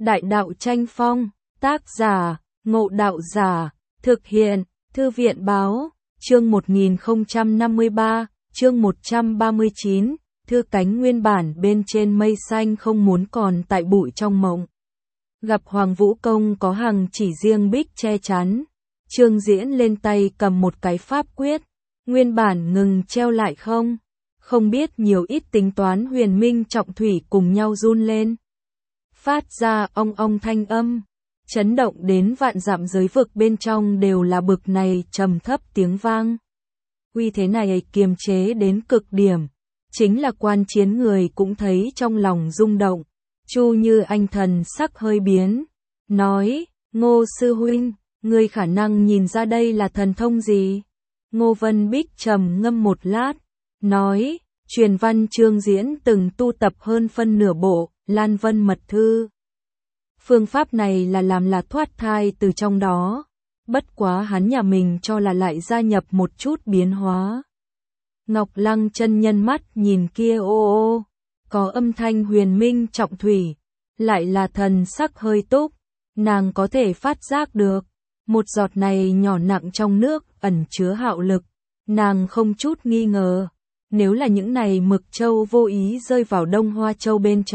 Đại đạo tranh phong, tác giả, Ngộ Đạo Giả, thực hiện, Thư viện Báo, chương 1053, chương 139, thư cánh nguyên bản bên trên mây xanh không muốn còn tại bụi trong mộng. Gặp Hoàng Vũ Công có hằng chỉ riêng bích che chắn, Trương Diễn lên tay cầm một cái pháp quyết, nguyên bản ngừng treo lại không biết nhiều ít tính toán huyền minh trọng thủy cùng nhau run lên. Phát ra ong ong thanh âm, chấn động đến vạn dặm giới vực bên trong đều là bực này trầm thấp tiếng vang. Uy thế này kiềm chế đến cực điểm, chính là quan chiến người cũng thấy trong lòng rung động. Chu Như Anh thần sắc hơi biến, nói, Ngô sư huynh, ngươi khả năng nhìn ra đây là thần thông gì? Ngô Vân Bích trầm ngâm một lát, nói, truyền văn Trương Diễn từng tu tập hơn phân nửa bộ Lan Vân Mật Thư. Phương pháp này là làm là thoát thai từ trong đó, bất quá hắn nhà mình cho là lại gia nhập một chút biến hóa. Ngọc Lăng chân nhân mắt nhìn kia ô, có âm thanh huyền minh trọng thủy, lại là thần sắc hơi túc, nàng có thể phát giác được, một giọt này nhỏ nặng trong nước ẩn chứa hạo lực, nàng không chút nghi ngờ, nếu là những này mực châu vô ý rơi vào Đông Hoa Châu bên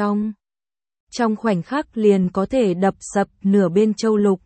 trong khoảnh khắc liền có thể đập sập nửa bên châu lục.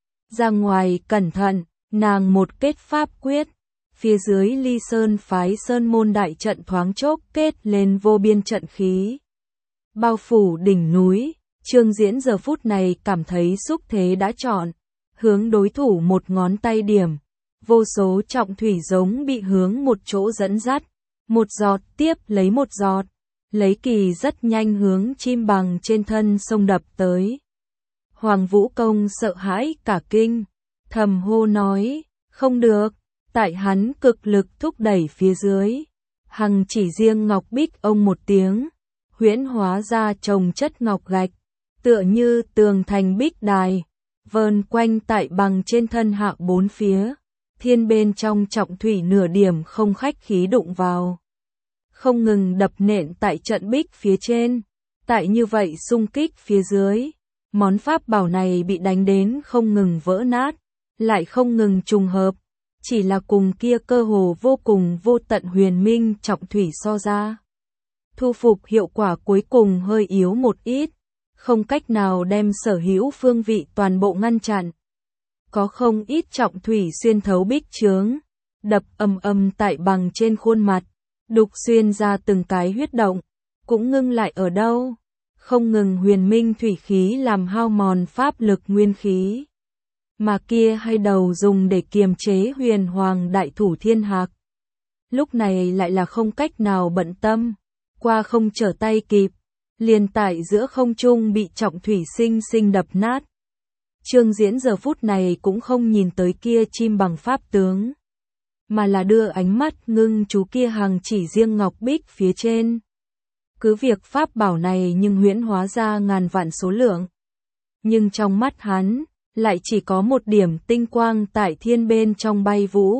Ra ngoài cẩn thận, nàng một kết pháp quyết, phía dưới Ly Sơn phái sơn môn đại trận thoáng chốc kết lên vô biên trận khí. Bao phủ đỉnh núi, Trương Diễn giờ phút này cảm thấy xúc thế đã chọn, hướng đối thủ một ngón tay điểm, vô số trọng thủy giống bị hướng một chỗ dẫn dắt, một giọt tiếp lấy một giọt, lấy kỳ rất nhanh hướng chim bằng trên thân sông đập tới. Hoàng Vũ Công sợ hãi cả kinh, thầm hô nói, không được, tại hắn cực lực thúc đẩy phía dưới. Hằng chỉ riêng ngọc bích ông một tiếng, huyễn hóa ra chồng chất ngọc gạch, tựa như tường thành bích đài, vờn quanh tại bằng trên thân hạ bốn phía, thiên bên trong trọng thủy nửa điểm không khách khí đụng vào. Không ngừng đập nện tại trận bích phía trên, tại như vậy xung kích phía dưới, món pháp bảo này bị đánh đến không ngừng vỡ nát, lại không ngừng trùng hợp, chỉ là cùng kia cơ hồ vô cùng vô tận huyền minh trọng thủy so ra. Thu phục hiệu quả cuối cùng hơi yếu một ít, không cách nào đem sở hữu phương vị toàn bộ ngăn chặn. Có không ít trọng thủy xuyên thấu bích chướng, đập ầm ầm tại bằng trên khuôn mặt, đục xuyên ra từng cái huyết động, cũng ngưng lại ở đâu, không ngừng huyền minh thủy khí làm hao mòn pháp lực nguyên khí. Mà kia hai đầu dùng để kiềm chế huyền hoàng đại thủ thiên hạc. Lúc này lại là không cách nào bận tâm, qua không trở tay kịp, liền tại giữa không trung bị trọng thủy sinh sinh đập nát. Trương Diễn giờ phút này cũng không nhìn tới kia chim bằng pháp tướng, mà là đưa ánh mắt ngưng chú kia hàng chỉ riêng ngọc bích phía trên. Cứ việc pháp bảo này nhưng huyễn hóa ra ngàn vạn số lượng, nhưng trong mắt hắn lại chỉ có một điểm tinh quang tại thiên bên trong bay vũ.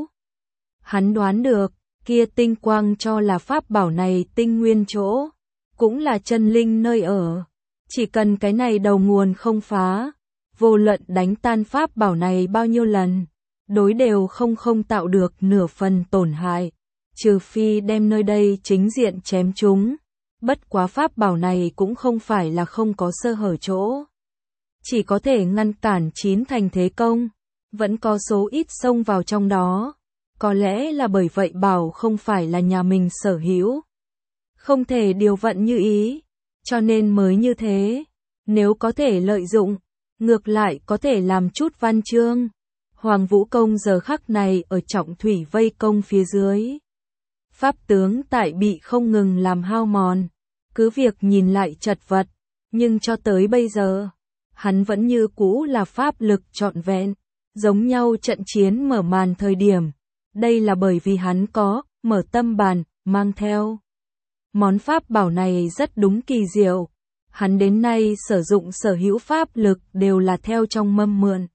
Hắn đoán được, kia tinh quang cho là pháp bảo này tinh nguyên chỗ, cũng là chân linh nơi ở. Chỉ cần cái này đầu nguồn không phá, vô luận đánh tan pháp bảo này bao nhiêu lần, đối đều không tạo được nửa phần tổn hại, trừ phi đem nơi đây chính diện chém chúng. Bất quá pháp bảo này cũng không phải là không có sơ hở chỗ, chỉ có thể ngăn cản 9 thành thế công, vẫn có số ít xông vào trong đó. Có lẽ là bởi vậy bảo không phải là nhà mình sở hữu, không thể điều vận như ý, cho nên mới như thế. Nếu có thể lợi dụng, ngược lại có thể làm chút văn chương. Hoàng Vũ Công giờ khắc này ở trọng thủy vây công phía dưới, pháp tướng tại bị không ngừng làm hao mòn, cứ việc nhìn lại chật vật, nhưng cho tới bây giờ, hắn vẫn như cũ là pháp lực trọn vẹn, giống nhau trận chiến mở màn thời điểm. Đây là bởi vì hắn có mở tâm bàn, mang theo. Món pháp bảo này rất đúng kỳ diệu, hắn đến nay sử dụng sở hữu pháp lực đều là theo trong mâm mượn.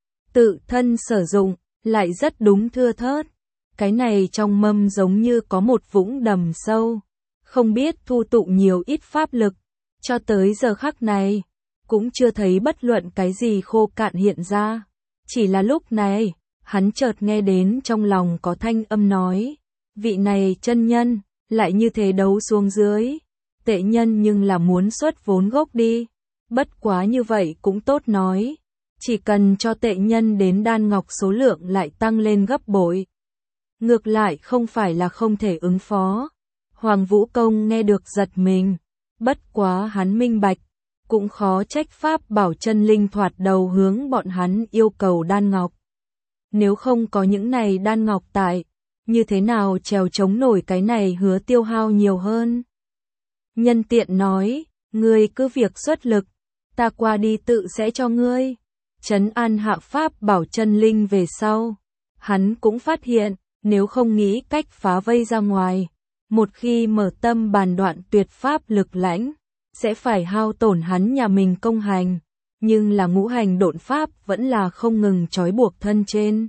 Tự thân sử dụng, lại rất đúng thưa thớt. Cái này trong mâm giống như có một vũng đầm sâu, không biết thu tụ nhiều ít pháp lực, cho tới giờ khắc này, cũng chưa thấy bất luận cái gì khô cạn hiện ra. Chỉ là lúc này, hắn chợt nghe đến trong lòng có thanh âm nói, vị này chân nhân, lại như thế đấu xuống dưới. Tệ nhân nhưng là muốn xuất vốn gốc đi. Bất quá như vậy cũng tốt nói. Chỉ cần cho tệ nhân đến đan ngọc số lượng lại tăng lên gấp bội. Ngược lại không phải là không thể ứng phó. Hoàng Vũ Công nghe được giật mình. Bất quá hắn minh bạch. Cũng khó trách Pháp Bảo chân linh thoạt đầu hướng bọn hắn yêu cầu đan ngọc. Nếu không có những này đan ngọc tại, như thế nào trèo chống nổi cái này hứa tiêu hao nhiều hơn. Nhân tiện nói, ngươi cứ việc xuất lực, ta qua đi tự sẽ cho ngươi. Trấn an hạ Pháp Bảo chân linh về sau. Hắn cũng phát hiện, nếu không nghĩ cách phá vây ra ngoài, một khi mở tâm bàn đoạn tuyệt pháp lực lãnh, sẽ phải hao tổn hắn nhà mình công hành. Nhưng là ngũ hành độn pháp vẫn là không ngừng trói buộc thân trên.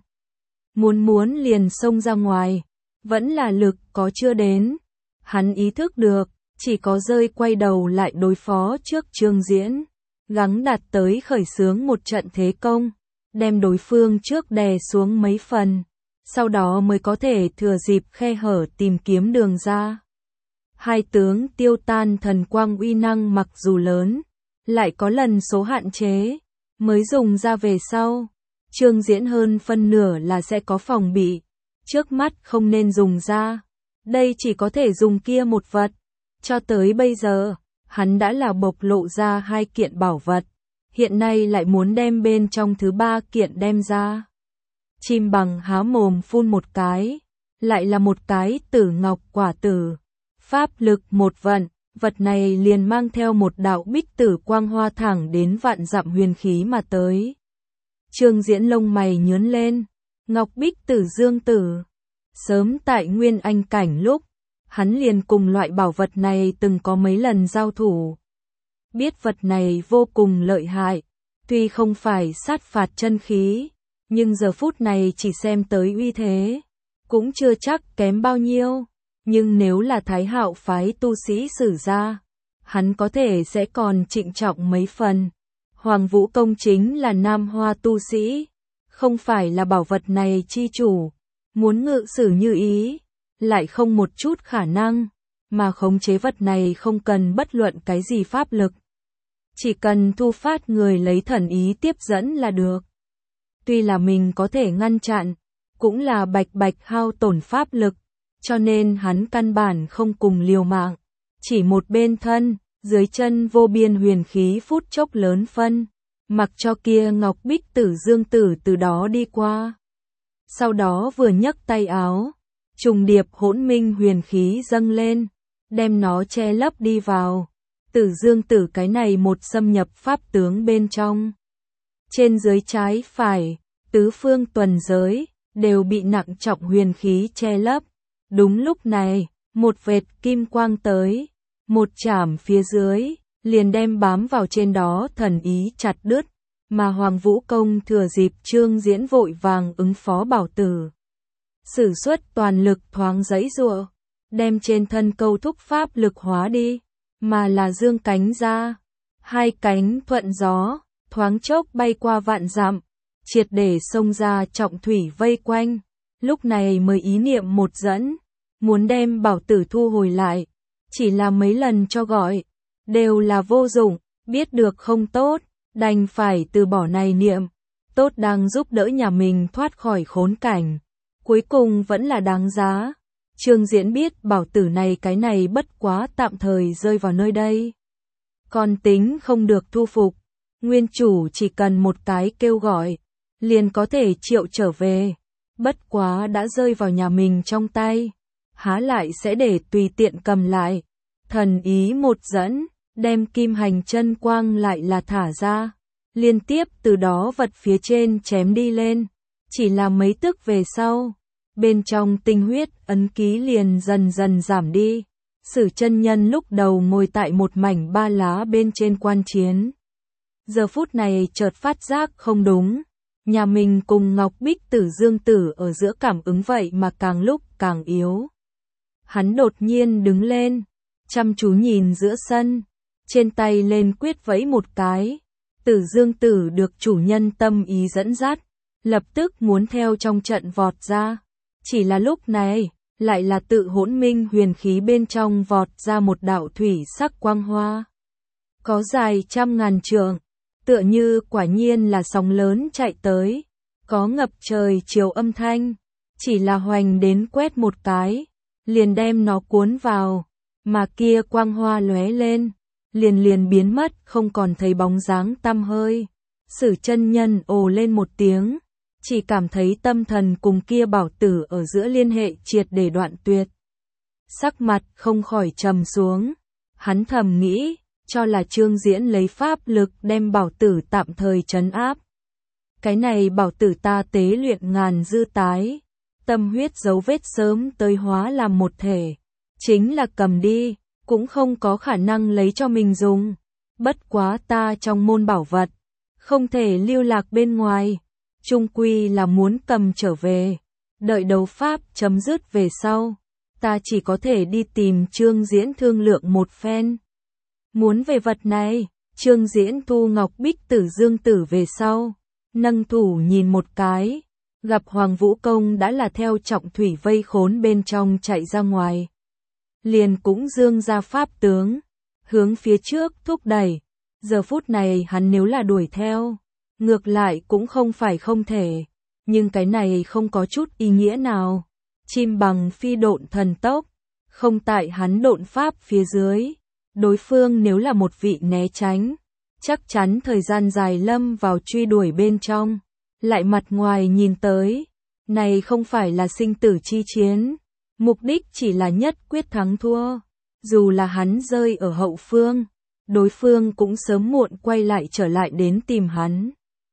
Muốn liền xông ra ngoài, vẫn là lực có chưa đến. Hắn ý thức được, chỉ có rơi quay đầu lại đối phó trước Trương Diễn, gắng đạt tới khởi xướng một trận thế công, đem đối phương trước đè xuống mấy phần, sau đó mới có thể thừa dịp khe hở tìm kiếm đường ra. Hai tướng tiêu tan thần quang uy năng mặc dù lớn, lại có lần số hạn chế, mới dùng ra về sau. Trương Diễn hơn phân nửa là sẽ có phòng bị, trước mắt không nên dùng ra. Đây chỉ có thể dùng kia một vật. Cho tới bây giờ, hắn đã là bộc lộ ra 2 kiện bảo vật, hiện nay lại muốn đem bên trong thứ 3 kiện đem ra. Chim bằng há mồm phun một cái, lại là một cái tử ngọc quả tử. Pháp lực một vận, vật này liền mang theo một đạo bích tử quang hoa thẳng đến vạn dặm huyền khí mà tới. Trương Diễn lông mày nhướng lên, ngọc bích tử dương tử. Sớm tại Nguyên Anh cảnh lúc, hắn liền cùng loại bảo vật này từng có mấy lần giao thủ. Biết vật này vô cùng lợi hại, tuy không phải sát phạt chân khí, nhưng giờ phút này chỉ xem tới uy thế, cũng chưa chắc kém bao nhiêu. Nhưng nếu là Thái Hạo phái tu sĩ sử ra, hắn có thể sẽ còn trịnh trọng mấy phần. Hoàng Vũ Công chính là Nam Hoa tu sĩ, không phải là bảo vật này chi chủ, muốn ngự sử như ý, lại không một chút khả năng, mà khống chế vật này không cần bất luận cái gì pháp lực. Chỉ cần thu phát người lấy thần ý tiếp dẫn là được. Tuy là mình có thể ngăn chặn, cũng là bạch hao tổn pháp lực, cho nên hắn căn bản không cùng liều mạng. Chỉ một bên thân, dưới chân vô biên huyền khí phút chốc lớn phân, mặc cho kia ngọc bích tử dương tử từ đó đi qua. Sau đó vừa nhấc tay áo, trùng điệp hỗn minh huyền khí dâng lên, đem nó che lấp đi vào. Tử dương tử cái này một xâm nhập pháp tướng bên trong. Trên dưới trái phải, tứ phương tuần giới, đều bị nặng trọng huyền khí che lấp. Đúng lúc này, một vệt kim quang tới, một chảm phía dưới, liền đem bám vào trên đó thần ý chặt đứt, mà Hoàng Vũ Công thừa dịp Trương Diễn vội vàng ứng phó bảo tử. Sử xuất toàn lực thoáng giãy giụa, đem trên thân câu thúc pháp lực hóa đi, mà là dương cánh ra, 2 cánh thuận gió, thoáng chốc bay qua vạn dặm, triệt để xông ra trọng thủy vây quanh. Lúc này mới ý niệm một dẫn, muốn đem bảo tử thu hồi lại, chỉ là mấy lần cho gọi, đều là vô dụng, biết được không tốt, đành phải từ bỏ này niệm, tốt đang giúp đỡ nhà mình thoát khỏi khốn cảnh, cuối cùng vẫn là đáng giá. Trương Diễn biết bảo tử này cái này bất quá tạm thời rơi vào nơi đây, còn tính không được thu phục, nguyên chủ chỉ cần một cái kêu gọi, liền có thể triệu trở về, bất quá đã rơi vào nhà mình trong tay, há lại sẽ để tùy tiện cầm lại. Thần ý một dẫn, đem kim hành chân quang lại là thả ra, liên tiếp từ đó vật phía trên chém đi lên, chỉ là mấy tức về sau, bên trong tinh huyết ấn ký liền dần dần giảm đi. Sử chân nhân lúc đầu ngồi tại một mảnh ba lá bên trên quan chiến, giờ phút này chợt phát giác không đúng, nhà mình cùng Ngọc Bích Tử Dương Tử ở giữa cảm ứng vậy mà càng lúc càng yếu. Hắn đột nhiên đứng lên, chăm chú nhìn giữa sân, trên tay lên quyết vẫy một cái, Tử Dương Tử được chủ nhân tâm ý dẫn dắt, lập tức muốn theo trong trận vọt ra. Chỉ là lúc này, lại là tự hỗn minh huyền khí bên trong vọt ra một đạo thủy sắc quang hoa. Có dài trăm ngàn trượng, tựa như quả nhiên là sóng lớn chạy tới, có ngập trời chiều âm thanh, chỉ là hoành đến quét một cái, liền đem nó cuốn vào, mà kia quang hoa lóe lên, liền biến mất không còn thấy bóng dáng tăm hơi. Sử chân nhân ồ lên một tiếng, chỉ cảm thấy tâm thần cùng kia bảo tử ở giữa liên hệ triệt để đoạn tuyệt. Sắc mặt không khỏi trầm xuống, hắn thầm nghĩ, cho là Trương Diễn lấy pháp lực đem bảo tử tạm thời trấn áp. Cái này bảo tử ta tế luyện ngàn dư tái, tâm huyết dấu vết sớm tới hóa làm một thể, chính là cầm đi, cũng không có khả năng lấy cho mình dùng. Bất quá ta trong môn bảo vật, không thể lưu lạc bên ngoài, chung quy là muốn cầm trở về. Đợi đấu pháp chấm dứt về sau, ta chỉ có thể đi tìm Trương Diễn thương lượng một phen. Muốn về vật này, Trương Diễn thu ngọc bích Tử Dương Tử về sau, nâng thủ nhìn một cái, gặp Hoàng Vũ Công đã là theo trọng thủy vây khốn bên trong chạy ra ngoài. Liền cũng dương ra pháp tướng, hướng phía trước thúc đẩy. Giờ phút này hắn nếu là đuổi theo, ngược lại cũng không phải không thể, nhưng cái này không có chút ý nghĩa nào. Chim bằng phi độn thần tốc, không tại hắn độn pháp phía dưới. Đối phương nếu là một vị né tránh, chắc chắn thời gian dài lâm vào truy đuổi bên trong. Lại mặt ngoài nhìn tới, này không phải là sinh tử chi chiến, mục đích chỉ là nhất quyết thắng thua. Dù là hắn rơi ở hậu phương, đối phương cũng sớm muộn quay lại trở lại đến tìm hắn.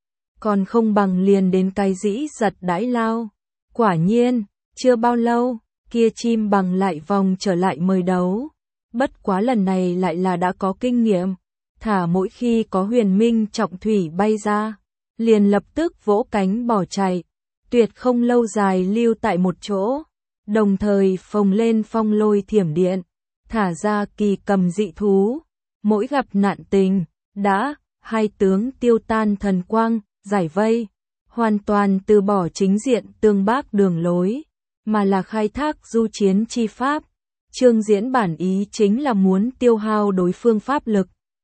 Còn không bằng liền đến cái dĩ giật đãi lao. Quả nhiên, chưa bao lâu, kia chim bằng lại vòng trở lại mời đấu. Bất quá lần này lại là đã có kinh nghiệm, thả mỗi khi có huyền minh trọng thủy bay ra, liền lập tức vỗ cánh bỏ chạy, tuyệt không lâu dài lưu tại một chỗ, đồng thời phồng lên phong lôi thiểm điện, thả ra kỳ cầm dị thú, mỗi gặp nạn tình, đã, hai tướng tiêu tan thần quang, giải vây, hoàn toàn từ bỏ chính diện tương bác đường lối, mà là khai thác du chiến chi pháp. Trương Diễn bản ý chính là muốn tiêu hao đối phương pháp lực.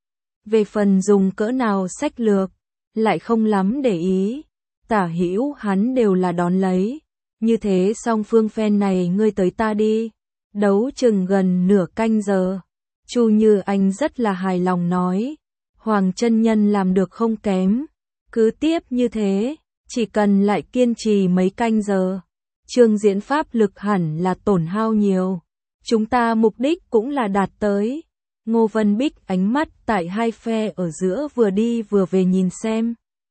Về phần dùng cỡ nào sách lược, lại không lắm để ý. Tả hữu hắn đều là đón lấy. Như thế song phương phen này ngươi tới ta đi. Đấu chừng gần nửa canh giờ. Chu Như Anh rất là hài lòng nói. Hoàng chân nhân làm được không kém. Cứ tiếp như thế, chỉ cần lại kiên trì mấy canh giờ. Trương Diễn pháp lực hẳn là tổn hao nhiều. Chúng ta mục đích cũng là đạt tới. Ngô Vân Bích ánh mắt tại hai phe ở giữa vừa đi vừa về nhìn xem.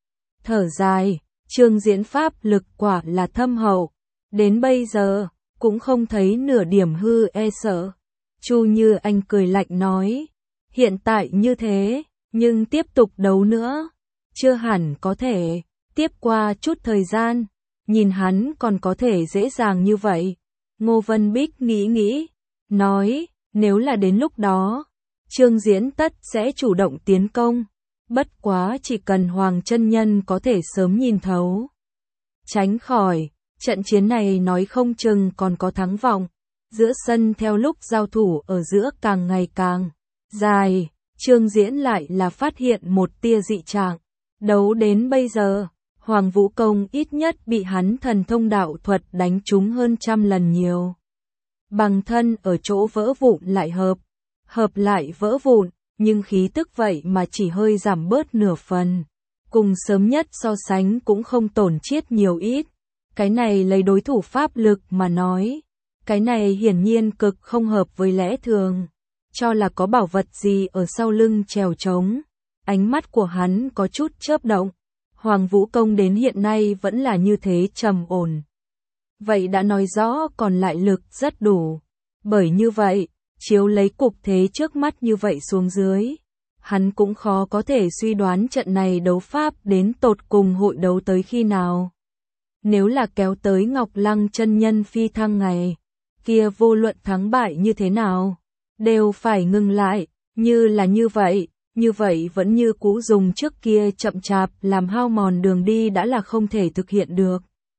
Thở dài, Trương Diễn pháp lực quả là thâm hậu. Đến bây giờ, cũng không thấy nửa điểm hư e sợ. Chu Như Anh cười lạnh nói. Hiện tại như thế, nhưng tiếp tục đấu nữa. Chưa hẳn có thể, tiếp qua chút thời gian. Nhìn hắn còn có thể dễ dàng như vậy. Ngô Vân Bích nghĩ. Nói, nếu là đến lúc đó, Trương Diễn tất sẽ chủ động tiến công. Bất quá chỉ cần Hoàng chân nhân có thể sớm nhìn thấu. Tránh khỏi, trận chiến này nói không chừng còn có thắng vọng. Giữa sân theo lúc giao thủ ở giữa càng ngày càng dài, Trương Diễn lại là phát hiện một tia dị trạng. Đấu đến bây giờ, Hoàng Vũ Công ít nhất bị hắn thần thông đạo thuật đánh trúng hơn 100 lần nhiều. Bằng thân ở chỗ vỡ vụn lại hợp lại vỡ vụn, nhưng khí tức vậy mà chỉ hơi giảm bớt nửa phần. Cùng sớm nhất so sánh cũng không tổn chiết nhiều ít. Cái này lấy đối thủ pháp lực mà nói. Cái này hiển nhiên cực không hợp với lẽ thường. Cho là có bảo vật gì ở sau lưng trèo trống. Ánh mắt của hắn có chút chớp động. Hoàng Vũ Công đến hiện nay vẫn là như thế trầm ổn. Vậy đã nói rõ còn lại lực rất đủ. Bởi như vậy, chiếu lấy cục thế trước mắt như vậy xuống dưới, hắn cũng khó có thể suy đoán trận này đấu pháp đến tột cùng hội đấu tới khi nào. Nếu là kéo tới Ngọc Lăng chân nhân phi thăng ngày, kia vô luận thắng bại như thế nào, đều phải ngừng lại, như là như vậy, như vậy vẫn như cũ dùng trước kia chậm chạp làm hao mòn đường đi đã là không thể thực hiện được.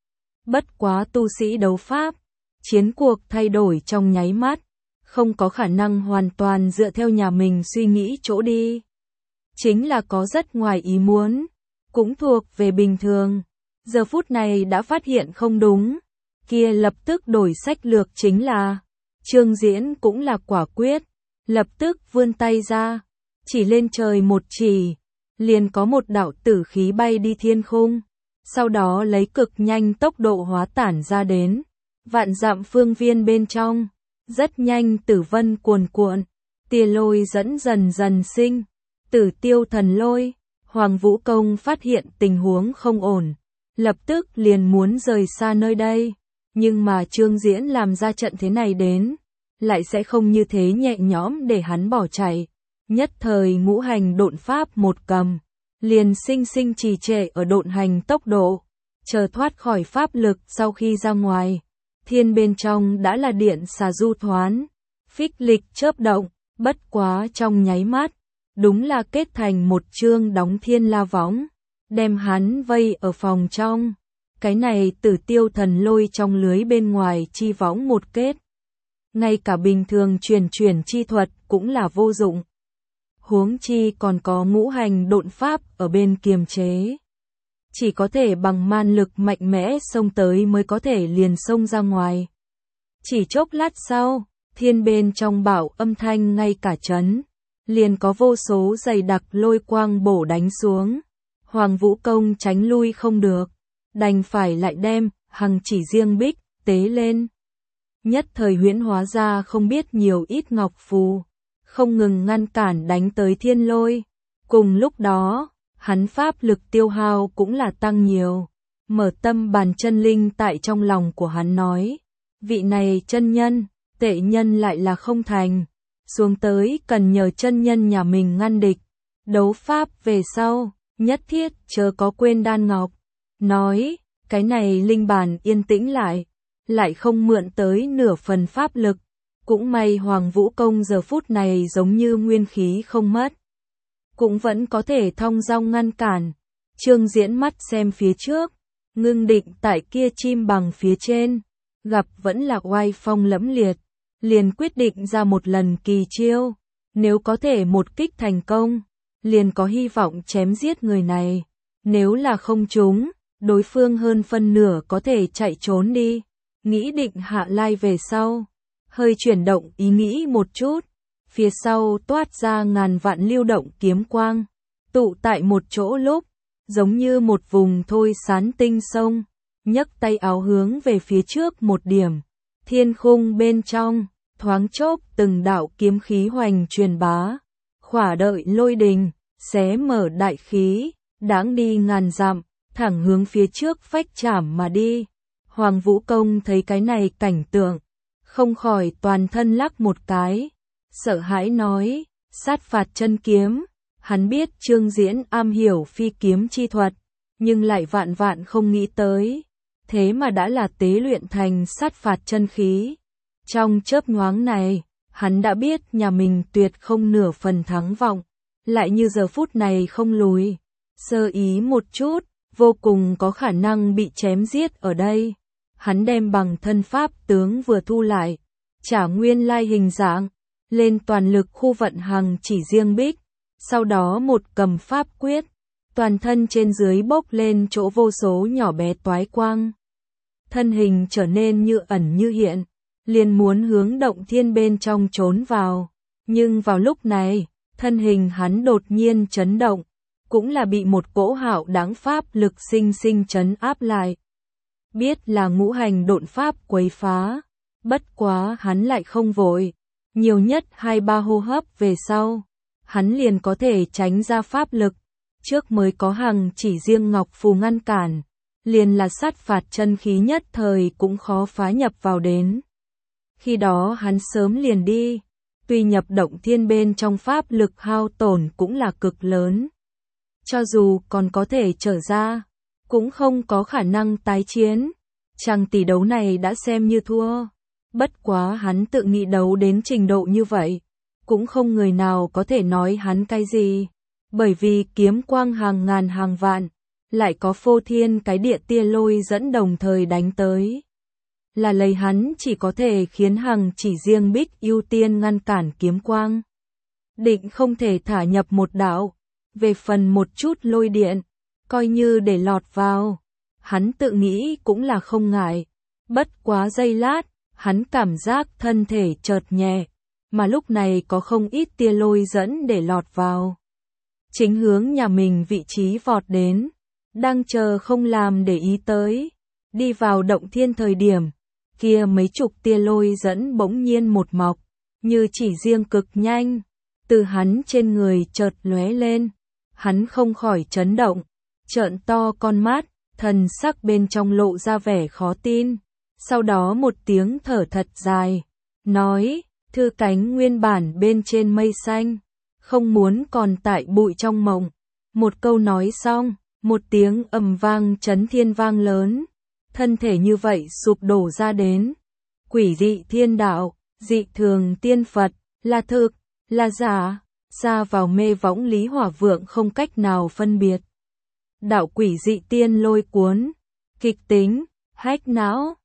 Bất quá tu sĩ đấu pháp, chiến cuộc thay đổi trong nháy mắt, không có khả năng hoàn toàn dựa theo nhà mình suy nghĩ chỗ đi. Chính là có rất ngoài ý muốn, cũng thuộc về bình thường. Giờ phút này đã phát hiện không đúng, kia lập tức đổi sách lược chính là, Trương Diễn cũng là quả quyết, lập tức vươn tay ra, chỉ lên trời một chỉ, liền có một đạo tử khí bay đi thiên khung, sau đó lấy cực nhanh tốc độ hóa tản ra đến vạn dặm phương viên bên trong, rất nhanh tử vân cuồn cuộn, tia lôi dẫn dần dần sinh, Tử Tiêu Thần Lôi. Hoàng Vũ Công phát hiện tình huống không ổn, lập tức liền muốn rời xa nơi đây, nhưng mà Trương Diễn làm ra trận thế này đến, lại sẽ không như thế nhẹ nhõm để hắn bỏ chạy. Nhất thời ngũ hành độn pháp một cầm, liền sinh sinh trì trệ ở độn hành tốc độ, chờ thoát khỏi pháp lực sau khi ra ngoài. Thiên bên trong đã là điện xà du thoán, phích lịch chớp động, bất quá trong nháy mắt, đúng là kết thành một chương đóng thiên la võng, đem hắn vây ở phòng trong. Cái này Tử Tiêu Thần Lôi trong lưới bên ngoài chi võng một kết. Ngay cả bình thường chuyển chi thuật cũng là vô dụng. Huống chi còn có ngũ hành độn pháp ở bên kiềm chế. Chỉ có thể bằng man lực mạnh mẽ xông tới mới có thể liền xông ra ngoài. Chỉ chốc lát sau, thiên bên trong bảo âm thanh ngay cả chấn, liền có vô số dày đặc lôi quang bổ đánh xuống. Hoàng Vũ Công tránh lui không được, đành phải lại đem hằng chỉ riêng bích tế lên. Nhất thời huyễn hóa ra không biết nhiều ít ngọc phù, không ngừng ngăn cản đánh tới thiên lôi. Cùng lúc đó, hắn pháp lực tiêu hao cũng là tăng nhiều. Mở tâm bàn chân linh tại trong lòng của hắn nói, vị này chân nhân, tệ nhân lại là không thành, xuống tới cần nhờ chân nhân nhà mình ngăn địch. Đấu pháp về sau, nhất thiết chớ có quên đan ngọc. Nói, cái này linh bàn yên tĩnh lại không mượn tới nửa phần pháp lực. Cũng may Hoàng Vũ Công giờ phút này giống như nguyên khí không mất, cũng vẫn có thể thong dong ngăn cản. Trương Diễn mắt xem phía trước, ngưng định tại kia chim bằng phía trên, gặp vẫn là oai phong lẫm liệt, liền quyết định ra một lần kỳ chiêu, nếu có thể một kích thành công, liền có hy vọng chém giết người này, nếu là không trúng, đối phương hơn phân nửa có thể chạy trốn đi. Nghĩ định hạ lai về sau, hơi chuyển động ý nghĩ một chút, phía sau toát ra ngàn vạn lưu động kiếm quang, tụ tại một chỗ lúc, giống như một vùng thôi sán tinh sông, nhấc tay áo hướng về phía trước một điểm, thiên khung bên trong, thoáng chốc từng đạo kiếm khí hoành truyền bá, khỏa đợi lôi đình, xé mở đại khí, đáng đi ngàn dặm, thẳng hướng phía trước phách chảm mà đi. Hoàng Vũ Công thấy cái này cảnh tượng, không khỏi toàn thân lắc một cái, sợ hãi nói, sát phạt chân kiếm. Hắn biết Trương Diễn am hiểu phi kiếm chi thuật, nhưng lại vạn vạn không nghĩ tới, thế mà đã là tế luyện thành sát phạt chân khí. Trong chớp nhoáng này, hắn đã biết nhà mình tuyệt không nửa phần thắng vọng, lại như giờ phút này không lùi, sơ ý một chút, vô cùng có khả năng bị chém giết ở đây. Hắn đem bằng thân pháp tướng vừa thu lại, trả nguyên lai hình dạng, lên toàn lực khu vận hằng chỉ riêng bích, sau đó một cầm pháp quyết, toàn thân trên dưới bốc lên chỗ vô số nhỏ bé toái quang. Thân hình trở nên như ẩn như hiện, liền muốn hướng động thiên bên trong trốn vào, nhưng vào lúc này, thân hình hắn đột nhiên chấn động, cũng là bị một cỗ hạo đáng pháp lực sinh sinh trấn áp lại. Biết là ngũ hành độn pháp quấy phá, bất quá hắn lại không vội, nhiều nhất 2-3 hô hấp về sau, hắn liền có thể tránh ra pháp lực, trước mới có hằng chỉ riêng ngọc phù ngăn cản, liền là sát phạt chân khí nhất thời cũng khó phá nhập vào đến. Khi đó hắn sớm liền đi, tuy nhập động thiên bên trong pháp lực hao tổn cũng là cực lớn. Cho dù còn có thể trở ra, cũng không có khả năng tái chiến. Chàng tỷ đấu này đã xem như thua. Bất quá hắn tự nghĩ đấu đến trình độ như vậy, cũng không người nào có thể nói hắn cái gì, bởi vì kiếm quang hàng ngàn hàng vạn, lại có phô thiên cái địa tia lôi dẫn đồng thời đánh tới. Là lấy hắn chỉ có thể khiến Hằng chỉ riêng Bích ưu tiên ngăn cản kiếm quang. Định không thể thả nhập một đạo, về phần một chút lôi điện, coi như để lọt vào. Hắn tự nghĩ cũng là không ngại, bất quá giây lát, hắn cảm giác thân thể chợt nhẹ, mà lúc này có không ít tia lôi dẫn để lọt vào. Chính hướng nhà mình vị trí vọt đến, đang chờ không làm để ý tới, đi vào động thiên thời điểm, kia mấy chục tia lôi dẫn bỗng nhiên một mọc, như chỉ riêng cực nhanh, từ hắn trên người chợt lóe lên, hắn không khỏi chấn động, trợn to con mắt, thần sắc bên trong lộ ra vẻ khó tin, sau đó một tiếng thở thật dài, nói, thư cánh nguyên bản bên trên mây xanh, không muốn còn tại bụi trong mộng, một câu nói xong, một tiếng ầm vang chấn thiên vang lớn, thân thể như vậy sụp đổ ra đến, quỷ dị thiên đạo, dị thường tiên Phật, là thực, là giả, ra vào mê võng Lý Hỏa Vượng không cách nào phân biệt. Đạo quỷ dị tiên lôi cuốn, kịch tính, hách não,